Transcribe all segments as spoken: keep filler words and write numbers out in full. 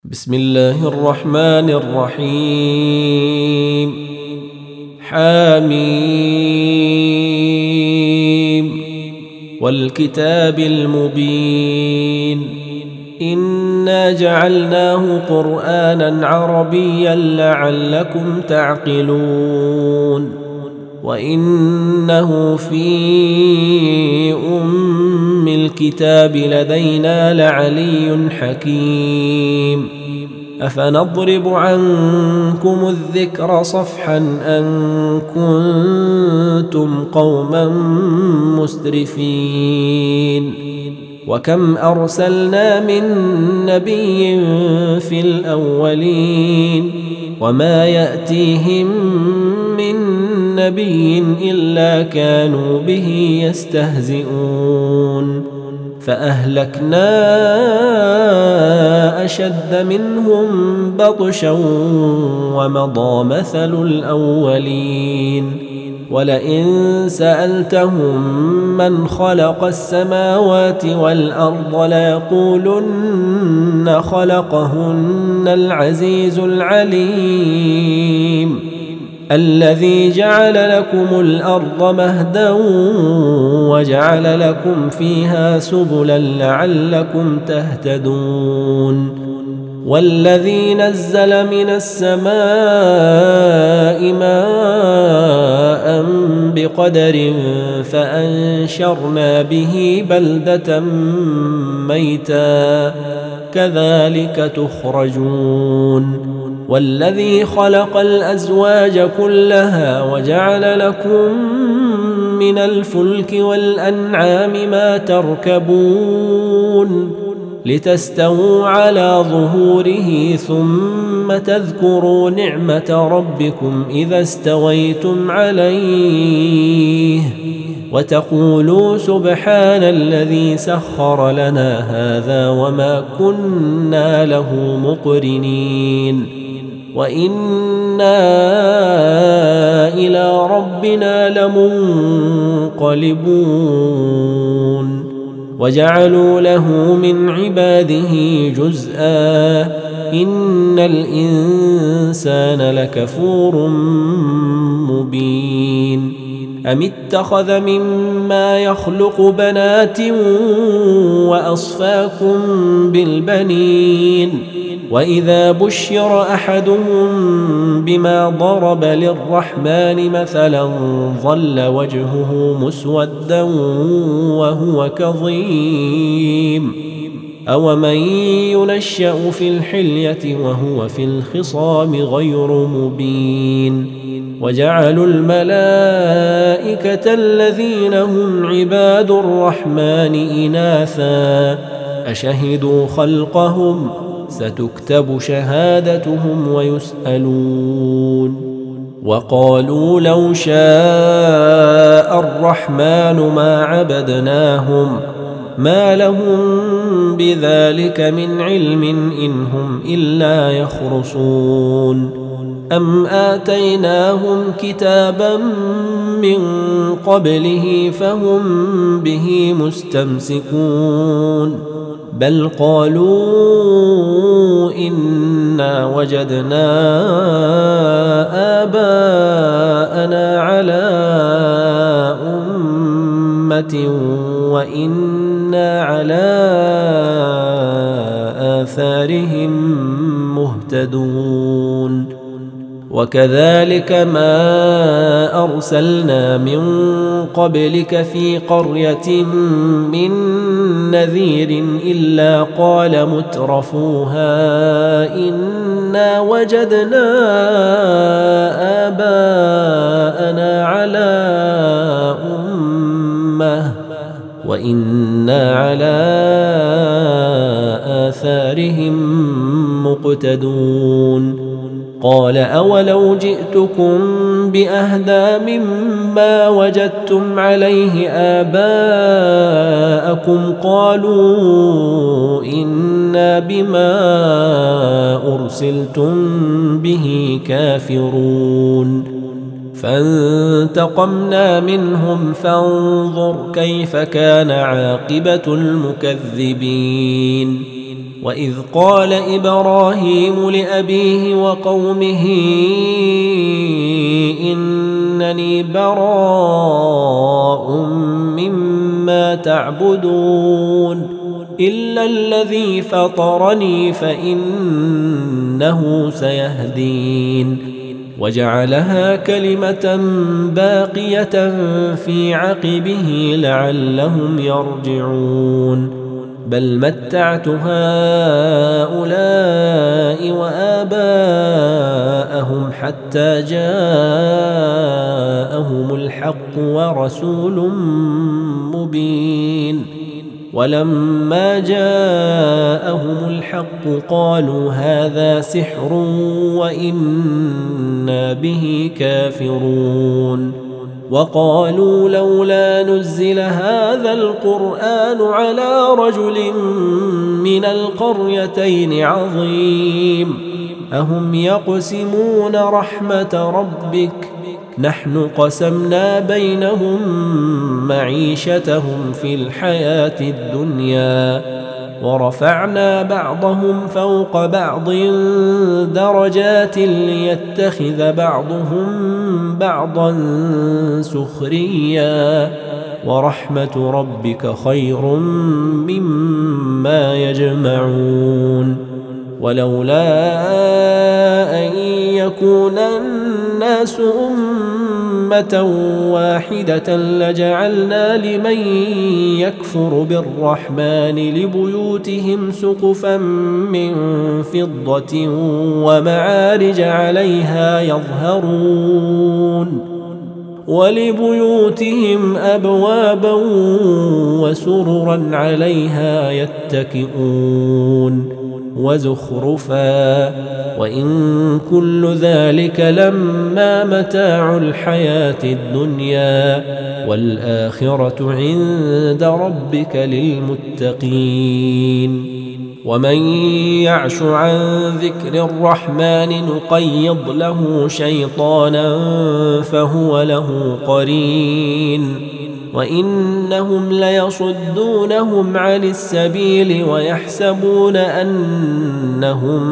بسم الله الرحمن الرحيم. حميم والكتاب المبين إنا جعلناه قرآنا عربيا لعلكم تعقلون وإنه في أم الكتاب لدينا لعلي حكيم أفنضرب عنكم الذكر صفحا أن كنتم قوما مسرفين وكم أرسلنا من نبي في الأولين وما يأتيهم من نبي إلا كانوا به يستهزئون فأهلكنا أشد منهم بطشا ومضى مثل الأولين ولئن سألتهم من خلق السماوات والأرض ليقولن خلقهن العزيز العليم الذي جعل لكم الأرض مهدا وجعل لكم فيها سبلا لعلكم تهتدون والذي نزل من السماء ماء بقدر فأنشرنا به بلدة ميتا كذلك تخرجون والذي خلق الأزواج كلها وجعل لكم من الفلك والأنعام ما تركبون لتستووا على ظهوره ثم تذكروا نعمة ربكم إذا استويتم عليه وتقولوا سبحان الذي سخر لنا هذا وما كنا له مقرنين وإنا إلى ربنا لمنقلبون وجعلوا له من عباده جزءا إن الإنسان لكفور مبين أم اتخذ مما يخلق بنات وأصفاكم بالبنين وإذا بشر أحدهم بما ضرب للرحمن مثلا ظل وجهه مسودا وهو كظيم أومن ينشأ في الحلية وهو في الخصام غير مبين وجعلوا الملائكة الذين هم عباد الرحمن إناثا أشهدوا خلقهم ستكتب شهادتهم ويسألون وقالوا لو شاء الرحمن ما عبدناهم ما لهم بذلك من علم إن هم إلا يخرصون أم آتيناهم كتابا من قبله فهم به مستمسكون بل قالوا إنا وجدنا آباءنا على أمة وإنا على آثارهم مهتدون وكذلك ما أرسلنا من قبلك في قرية من نذير إلا قال مترفوها إنا وجدنا آباءنا على أمة وإنا على آثارهم مقتدون قال أولو جئتكم بأهدى مما وجدتم عليه آباءكم قالوا إنا بما أرسلتم به كافرون فانتقمنا منهم فانظر كيف كان عاقبة المكذبين وإذ قال إبراهيم لأبيه وقومه إنني براء مما تعبدون إلا الذي فطرني فإنه سيهدين وجعلها كلمة باقية في عقبه لعلهم يرجعون بل متعت هؤلاء وآباءهم حتى جاءهم الحق ورسول مبين ولما جاءهم الحق قالوا هذا سحر وإنا به كافرون وقالوا لولا نزل هذا القرآن على رجل من القريتين عظيم أهم يقسمون رحمة ربك نحن قسمنا بينهم معيشتهم في الحياة الدنيا ورفعنا بعضهم فوق بعض درجات ليتخذ بعضهم بعضا سخريا ورحمة ربك خير مما يجمعون ولولا أن يكون الناس أمة واحدة لجعلنا لمن يكفر بالرحمن لبيوتهم سقفا من فضة ومعارج عليها يظهرون ولبيوتهم أبوابا وسررا عليها يتكئون وزخرفا وإن كل ذلك لما متاع الحياة الدنيا والآخرة عند ربك للمتقين ومن يعش عن ذكر الرحمن نقيض له شيطانا فهو له قرين وإنهم ليصدونهم عن السبيل ويحسبون أنهم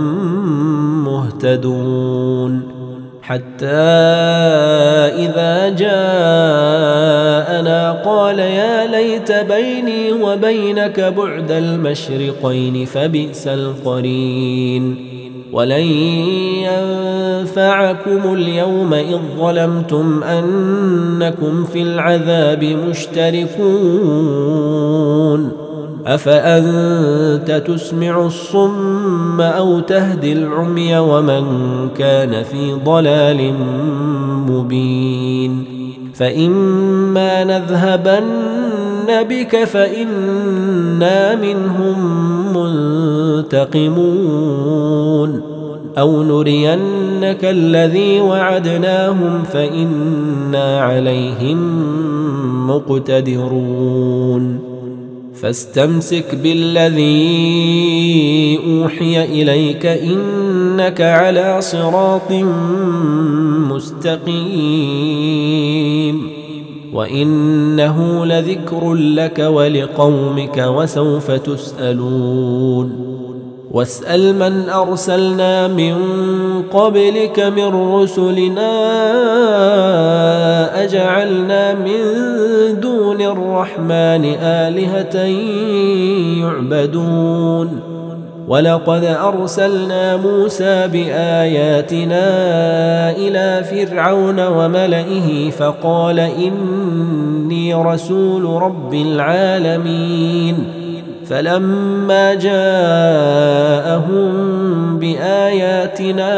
مهتدون حتى إذا جاءنا قال يا ليت بيني وبينك بعد المشرقين فبئس القرين ولن ينفعكم اليوم إذ ظلمتم أنكم في العذاب مشتركون أفأنت تسمع الصم أو تهدي العمي ومن كان في ضلال مبين فإما نذهبن بك فإنا منهم منتقمون أو نرينك الذي وعدناهم فإنا عليهم مقتدرون فاستمسك بالذي أوحي إليك إنك على صراط مستقيم وإنه لذكر لك ولقومك وسوف تسألون واسأل من أرسلنا من قبلك من رسلنا أجعلنا من دون الرحمن آلهة يعبدون ولقد أرسلنا موسى بآياتنا إلى فرعون وملئه فقال إني رسول رب العالمين فلما جاءهم بآياتنا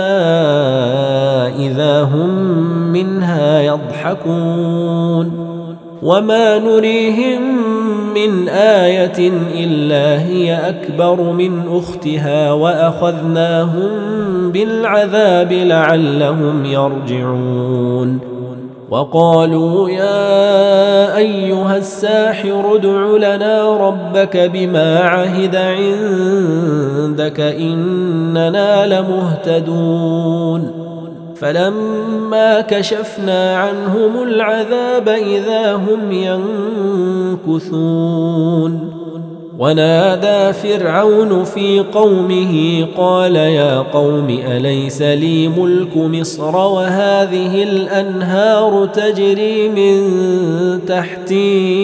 إذا هم منها يضحكون وما نريهم من آية إلا هي أكبر من أختها وأخذناهم بالعذاب لعلهم يرجعون وقالوا يا أيها الساحر ادع لنا ربك بما عهد عندك إننا لمهتدون فلما كشفنا عنهم العذاب إذا هم ينكثون ونادى فرعون في قومه قال يا قوم أليس لي ملك مصر وهذه الأنهار تجري من تحتي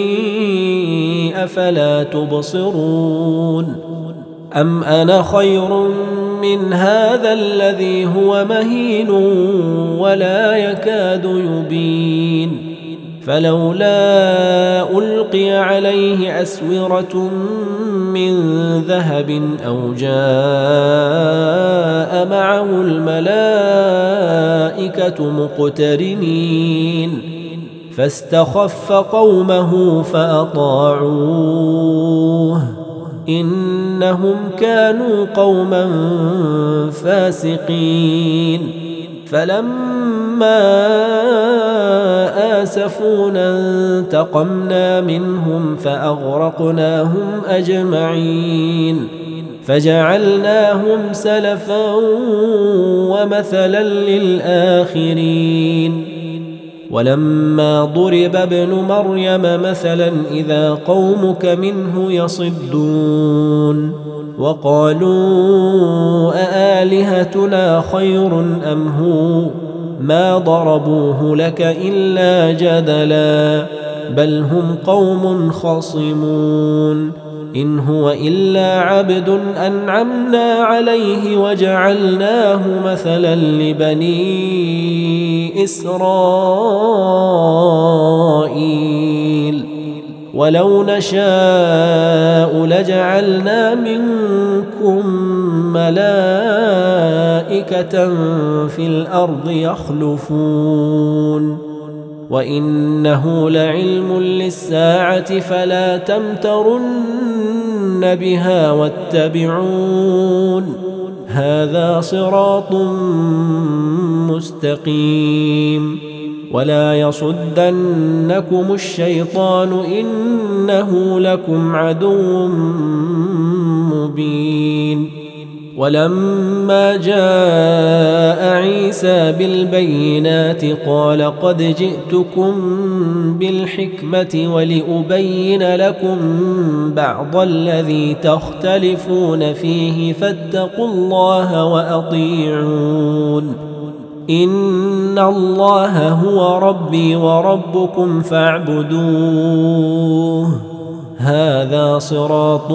أفلا تبصرون أم أنا خير من هذا الذي هو مهين ولا يكاد يبين فلولا ألقي عليه أسورة من ذهب أو جاء معه الملائكة مقترنين فاستخف قومه فأطاعوه إنهم كانوا قوما فاسقين فلما آسفونا انتقمنا منهم فأغرقناهم أجمعين فجعلناهم سلفا ومثلا للآخرين ولما ضرب ابن مريم مثلا إذا قومك منه يصدون وقالوا أآلهتنا خير أم هو ما ضربوه لك إلا جدلا بل هم قوم خصمون إن هو إلا عبد أنعمنا عليه وجعلناه مثلا لبني إسرائيل ولو نشاء لجعلنا منكم ملائكة في الأرض يخلفون وإنه لعلم للساعة فلا تمترن بها واتبعون هذا صراط مستقيم ولا يصدنكم الشيطان إنه لكم عدو مبين ولما جاء عيسى بالبينات قال قد جئتكم بالحكمة ولأبين لكم بعض الذي تختلفون فيه فاتقوا الله وأطيعون إن الله هو ربي وربكم فاعبدوه هذا صراط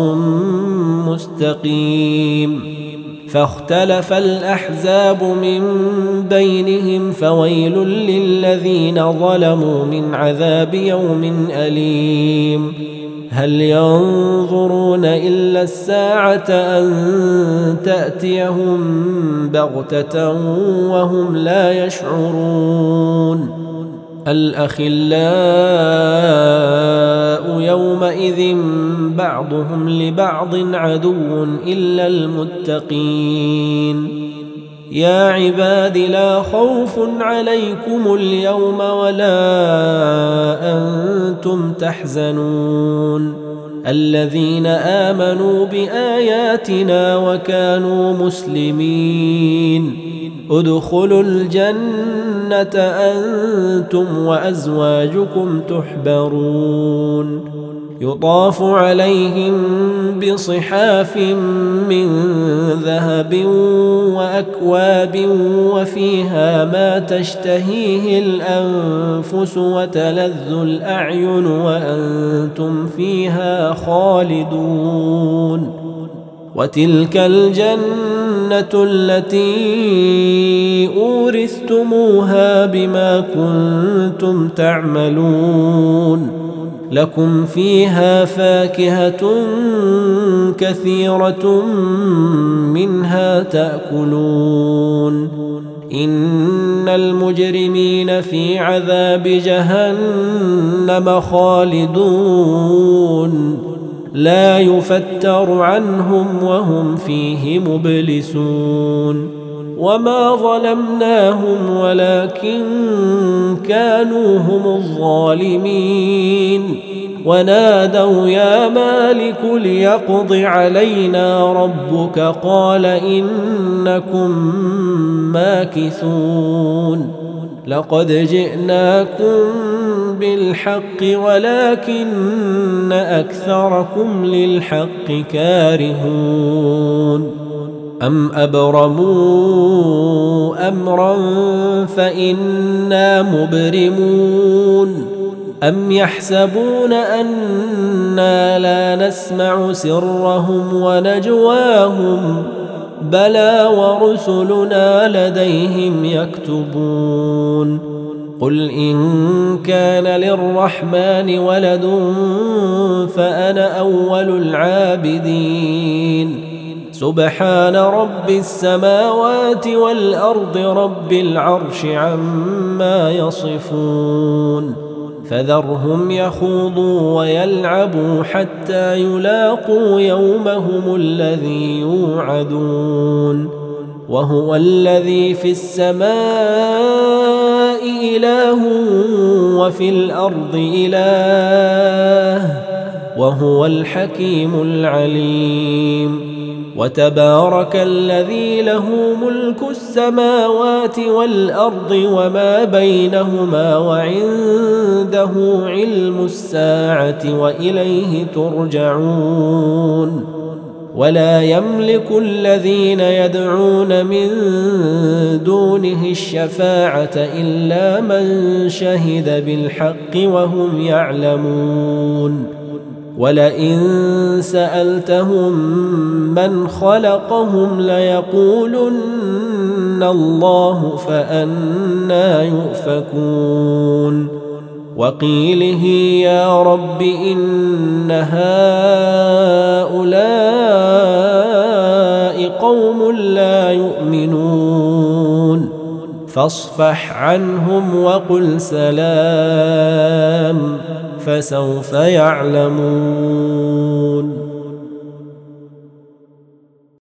مستقيم فاختلف الأحزاب من بينهم فويل للذين ظلموا من عذاب يوم أليم هل ينظرون إلا الساعة أن تأتيهم بغتة وهم لا يشعرون الأخلاء يومئذ بعضهم لبعض عدو إلا المتقين يا عباد لا خوف عليكم اليوم ولا أنتم تحزنون الذين آمنوا بآياتنا وكانوا مسلمين ادخلوا الجنة أنتم وأزواجكم تحبرون يطاف عليهم بصحاف من ذهب وأكواب وفيها ما تشتهيه الأنفس وتلذ الأعين وأنتم فيها خالدون وتلك الجنة التي أورثتموها بما كنتم تعملون لكم فيها فاكهة كثيرة منها تأكلون إن المجرمين في عذاب جهنم خالدون لا يفتر عنهم وهم فيه مبلسون وما ظلمناهم ولكن كانوا هم الظالمين ونادوا يا مالك ليقض علينا ربك قال إنكم ماكثون لقد جئناكم بالحق ولكن أكثركم للحق كارهون أم أبرموا أمرا فإنا مبرمون أم يحسبون أنا لا نسمع سرهم ونجواهم بلى ورسلنا لديهم يكتبون قل إن كان للرحمن ولد فأنا أول العابدين سبحان رب السماوات والأرض رب العرش عما يصفون فذرهم يخوضوا ويلعبوا حتى يلاقوا يومهم الذي يوعدون وهو الذي في السماء إله وفي الأرض إله وهو الحكيم العليم وتبارك الذي له ملك السماوات والأرض وما بينهما وعنده علم الساعة وإليه ترجعون ولا يملك الذين يدعون من دونه الشفاعة إلا من شهد بالحق وهم يعلمون ولئن سألتهم من خلقهم ليقولن الله فأنى يؤفكون وقيله يا رب إن هؤلاء قوم لا يؤمنون فاصفح عنهم وقل سلام فسوف يعلمون.